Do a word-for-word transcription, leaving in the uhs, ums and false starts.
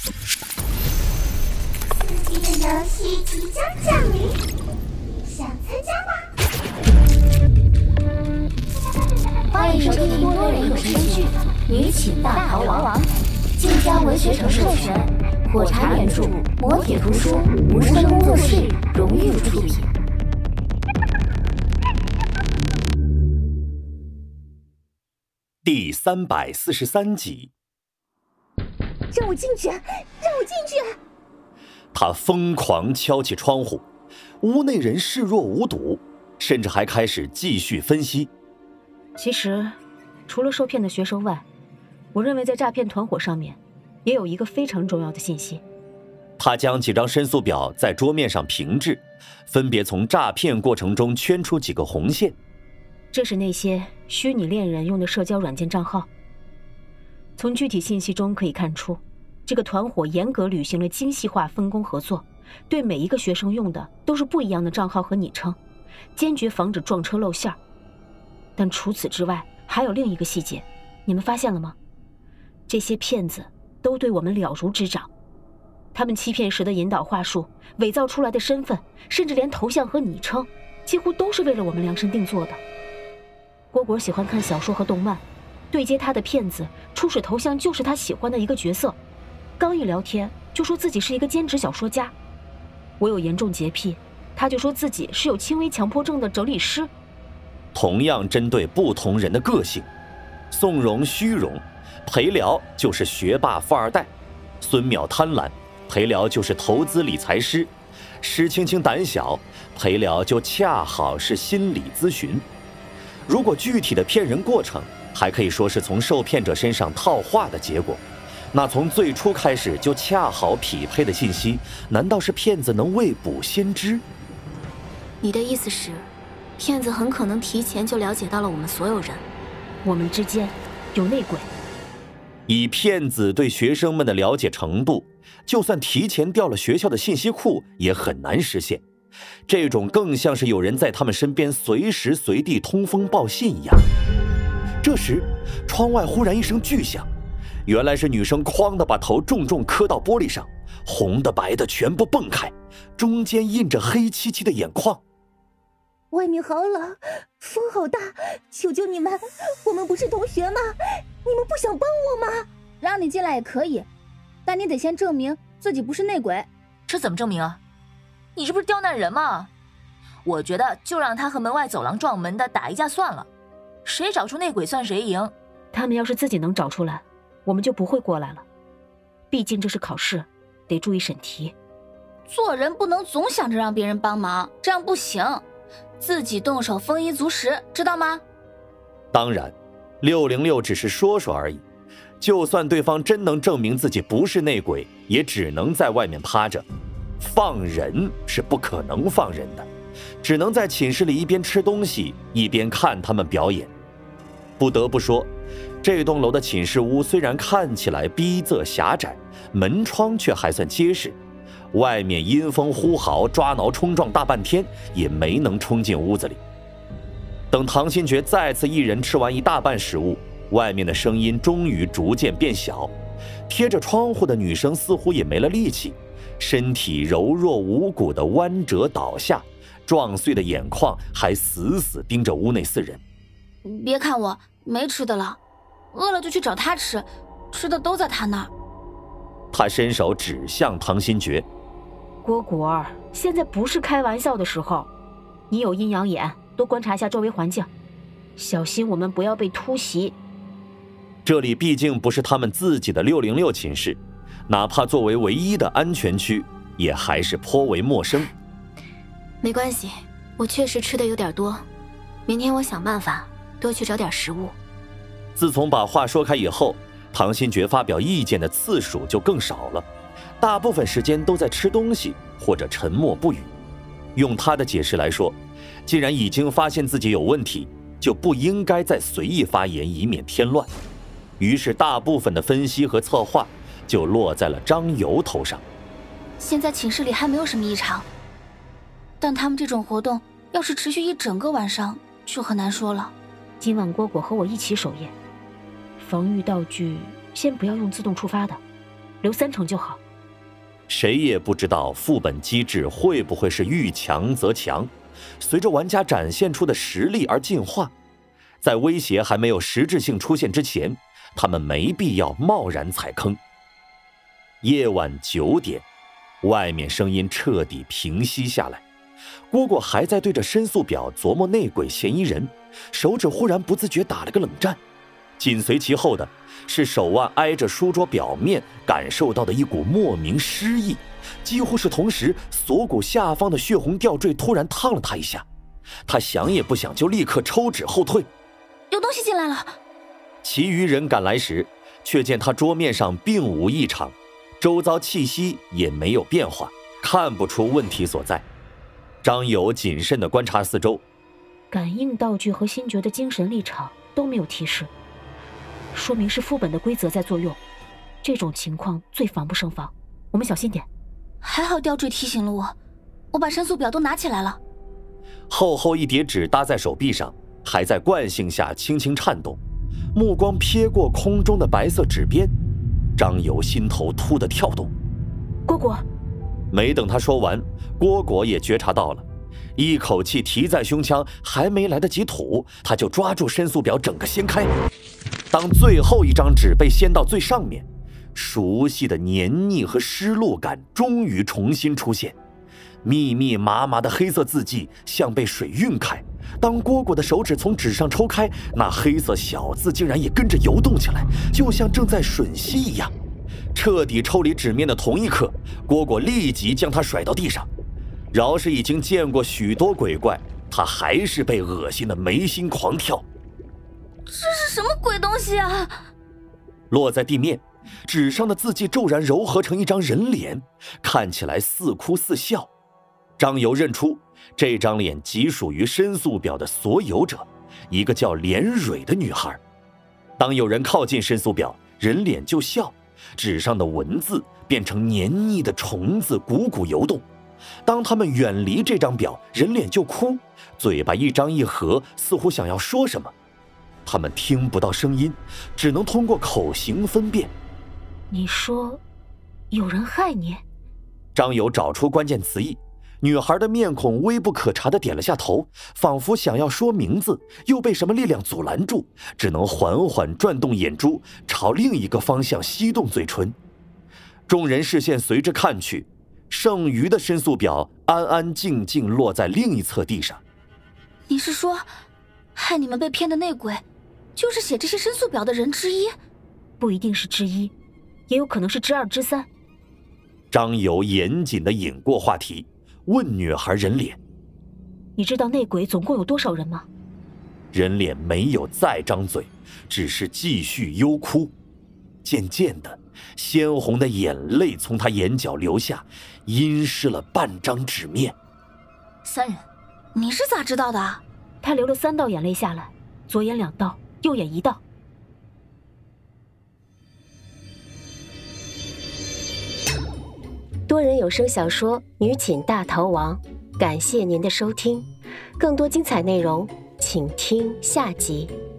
刺激的游戏即将降临，想参加吗？欢迎收听多人有声剧《女寝大逃亡》，晋江文学城授权，火柴原著，磨铁图书，无声工作室荣誉出品。 第三百四十三集。 让我进去！让我进去！ 他疯狂敲起窗户，屋内人视若无睹，甚至还开始继续分析。 其实，除了受骗的学生外，我认为在诈骗团伙上面，也有一个非常重要的信息。 他将几张申诉表在桌面上平置，分别从诈骗过程中圈出几个红线。 这是那些虚拟恋人用的社交软件账号。从具体信息中可以看出，这个团伙严格履行了精细化分工合作，对每一个学生用的都是不一样的账号和昵称，坚决防止撞车露馅儿。但除此之外，还有另一个细节，你们发现了吗？这些骗子都对我们了如指掌，他们欺骗时的引导话术、伪造出来的身份，甚至连头像和昵称，几乎都是为了我们量身定做的。蝈蝈喜欢看小说和动漫，对接他的骗子初始头像就是他喜欢的一个角色，刚一聊天就说自己是一个兼职小说家。我有严重洁癖，他就说自己是有轻微强迫症的整理师。 同样针对不同人的个性，宋荣虚荣，裴辽就是学霸富二代，孙淼贪婪，裴辽就是投资理财师，施青青胆小，裴辽就恰好是心理咨询。如果具体的骗人过程还可以说是从受骗者身上套话的结果，那从最初开始就恰好匹配的信息，难道是骗子能未卜先知？ 你的意思是，骗子很可能提前就了解到了我们所有人， 我们之间有内鬼。 以骗子对学生们的了解程度，就算提前调了学校的信息库，也很难实现。这种更像是有人在他们身边随时随地通风报信一样。这时，窗外忽然一声巨响，原来是女生哐的把头重重磕到玻璃上，红的白的全部蹦开，中间印着黑漆漆的眼眶。 外面好冷，风好大，求求你们，我们不是同学吗？你们不想帮我吗？ 让你进来也可以，但你得先证明自己不是内鬼。 这怎么证明啊？你这不是刁难人吗？我觉得就让他和门外走廊撞门的打一架算了，谁找出内鬼算谁赢。 他们要是自己能找出来，我们就不会过来了。毕竟这是考试，得注意审题。 做人不能总想着让别人帮忙，这样不行，自己动手丰衣足食，知道吗？ 当然，六零六只是说说而已，就算对方真能证明自己不是内鬼，也只能在外面趴着。放人是不可能放人的，只能在寝室里一边吃东西一边看他们表演。不得不说，这栋楼的寝室屋虽然看起来逼仄狭窄，门窗却还算结实，外面阴风呼号，抓挠冲撞大半天也没能冲进屋子里。等唐新觉再次一人吃完一大半食物，外面的声音终于逐渐变小，贴着窗户的女生似乎也没了力气，身体柔弱无骨的弯折倒下，撞碎的眼眶还死死盯着屋内四人。 别看我没吃的了，饿了就去找他吃，吃的都在他那儿。 他伸手指向唐新觉， 蝈蝈儿，现在不是开玩笑的时候，你有阴阳眼，多观察一下周围环境，小心我们不要被突袭。 这里毕竟不是他们自己的六零六寝室，哪怕作为唯一的安全区，也还是颇为陌生。 没关系，我确实吃的有点多，明天我想办法多去找点食物。 自从把话说开以后，唐新觉发表意见的次数就更少了，大部分时间都在吃东西或者沉默不语。用他的解释来说，既然已经发现自己有问题，就不应该再随意发言，以免添乱。于是大部分的分析和策划就落在了张游头上。 现在寝室里还没有什么异常，但他们这种活动要是持续一整个晚上就很难说了。 今晚蝈蝈和我一起守夜，防御道具先不要用自动触发的， 留三成就好。 谁也不知道副本机制会不会是遇强则强，随着玩家展现出的实力而进化。在威胁还没有实质性出现之前，他们没必要贸然踩坑。夜晚九点，外面声音彻底平息下来。蝈蝈还在对着申诉表琢磨内鬼嫌疑人，手指忽然不自觉打了个冷战，紧随其后的是手腕挨着书桌表面感受到的一股莫名湿意，几乎是同时，锁骨下方的血红吊坠突然烫了他一下，他想也不想就立刻抽指后退。 有东西进来了。 其余人赶来时，却见他桌面上并无异常，周遭气息也没有变化，看不出问题所在。张友谨慎地观察四周， 感应道具和星爵的精神力场都没有提示，说明是副本的规则在作用。这种情况最防不胜防，我们小心点。 还好吊坠提醒了我，我把申诉表都拿起来了。 厚厚一叠纸搭在手臂上，还在惯性下轻轻颤动，目光瞥过空中的白色纸边，张友心头突地跳动。 蝈蝈， 没等他说完，蝈蝈也觉察到了，一口气提在胸腔，还没来得及吐，他就抓住申诉表整个掀开。当最后一张纸被掀到最上面，熟悉的黏腻和湿漉感终于重新出现，密密麻麻的黑色字迹像被水晕开。当蝈蝈的手指从纸上抽开，那黑色小字竟然也跟着游动起来，就像正在吮吸一样。彻底抽离纸面的同一刻，蝈蝈立即将它甩到地上。饶是已经见过许多鬼怪，他还是被恶心的眉心狂跳。 这是什么鬼东西啊？ 落在地面，纸上的字迹骤然糅合成一张人脸，看起来似哭似笑。张游认出这张脸即属于申诉表的所有者，一个叫连蕊的女孩。当有人靠近申诉表，人脸就笑，纸上的文字变成黏腻的虫子汩汩游动。当他们远离这张表，人脸就哭，嘴巴一张一合，似乎想要说什么。他们听不到声音，只能通过口型分辨。 你说有人害你？ 张友找出关键词义，女孩的面孔微不可察地点了下头，仿佛想要说名字，又被什么力量阻拦住，只能缓缓转动眼珠，朝另一个方向吸动嘴唇。众人视线随之看去，剩余的申诉表安安静静落在另一侧地上。 你是说，害你们被骗的内鬼，就是写这些申诉表的人之一？ 不一定是之一，也有可能是之二之三。 张友严谨地引过话题，问女孩人脸：“ 你知道内鬼总共有多少人吗？” 人脸没有再张嘴，只是继续幽哭。渐渐的，鲜红的眼泪从他眼角流下，阴湿了半张纸面。 三人。 你是咋知道的？ 他流了三道眼泪下来，左眼两道，右眼一道。 多人有声小说《女寝大逃亡》，感谢您的收听，更多精彩内容，请听下集。